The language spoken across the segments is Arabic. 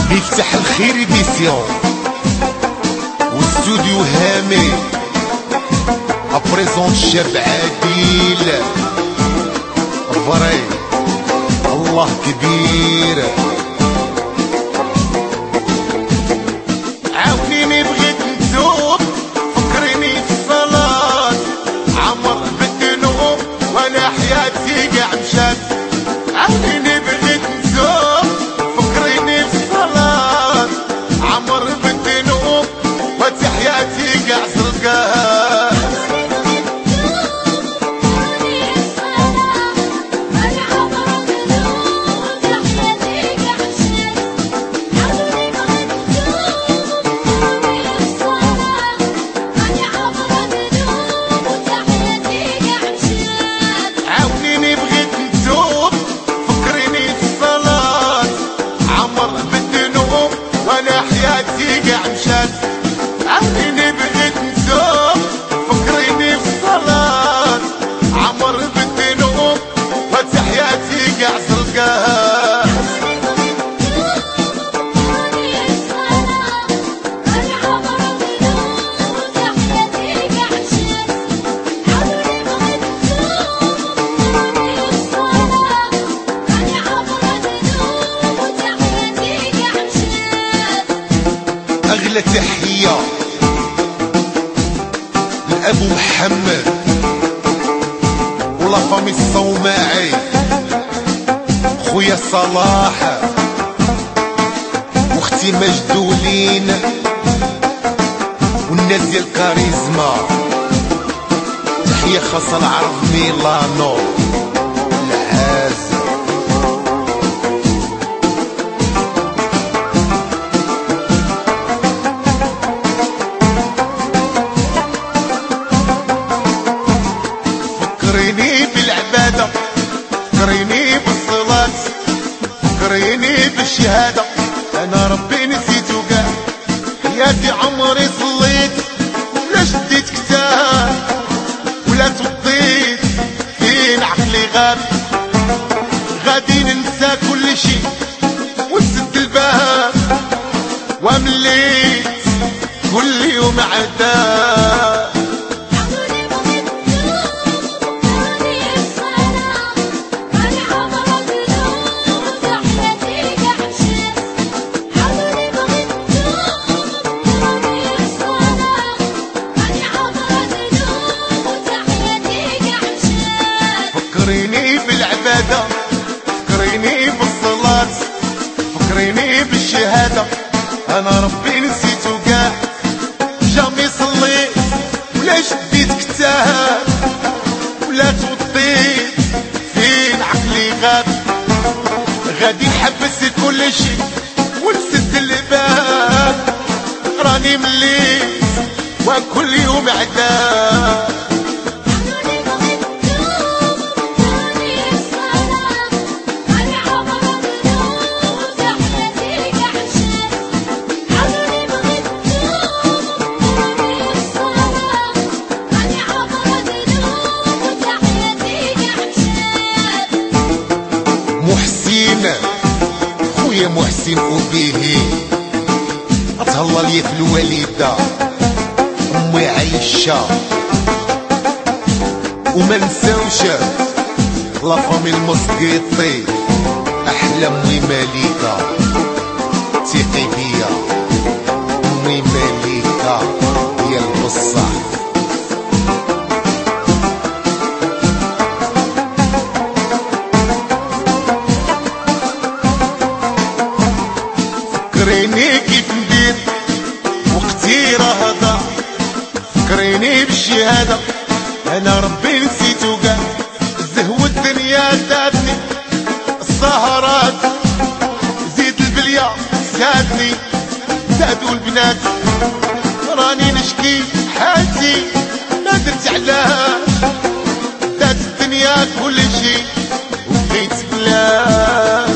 مفتاح الخير ديسيون واستوديو هامي ابريزون الشاب عادل فري الله كبير. عاونيني بغيت نتوب فكريني في الصلاة عمر بالذنوب وانا حياتي قاع مشات. عاونيني بغيت نتوب فكريني في الصلاة عمر بالذنوب وانا حياتي قاع زرقات. حياتي قاع مشات. عاونيني بغيت نتوب فكريني في الصلاة عمر بالذنوب وانت حياتي قاع زرقات. أغلى تحية لأبو محمد ولا فامي الصوماعي خويا صلاح واختي مجدولين والناس ديال الكاريزما. تحية خاصة العرب ميلانو العازم. فكريني بالعبادة فكريني بالصلاة فكريني بالشهادة أنا ربي نسيتو قاع. حياتي عمري صليت ولا شديت كتاب ولا توضيت فين عقلي غاب. غادي ننسى كل شي ونسد الباب ومليت كل يوم عذاب. فكريني بالعبادة فكريني بالصلاة فكريني بالشهادة أنا ربي نسيتو قاع. جامي صليت ولا شديت كتاب ولا توضيت فين عقلي غاب. غادي نحبس كل شي ونسد الباب راني مليت وكل يوم عذاب. محسن خويا محسن وبيه أتهلا لي في الوالدة أمي عايشة وما نساوش لافامي المسقيطي أحلى أمي مليكة تيقي بيا أمي مليكة هي البصح. فكريني كيف ندير وقتي راه ضاع فكريني بالشهادة أنا ربي نسيتو قاع. زهو الدنيا زادني السهرات زيد البلية زادني زادوا البنات راني نشكي حالتي ما درت علاش. زاد الدنيا كل شي وبغيت بلاش.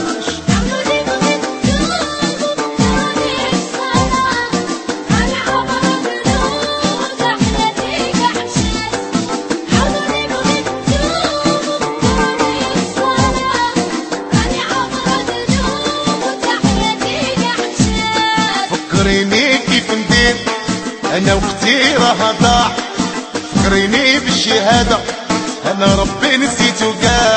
فكريني كيف ندير انا وقتي راه ضاع، فكريني بالشهادة انا ربي نسيتو كاع.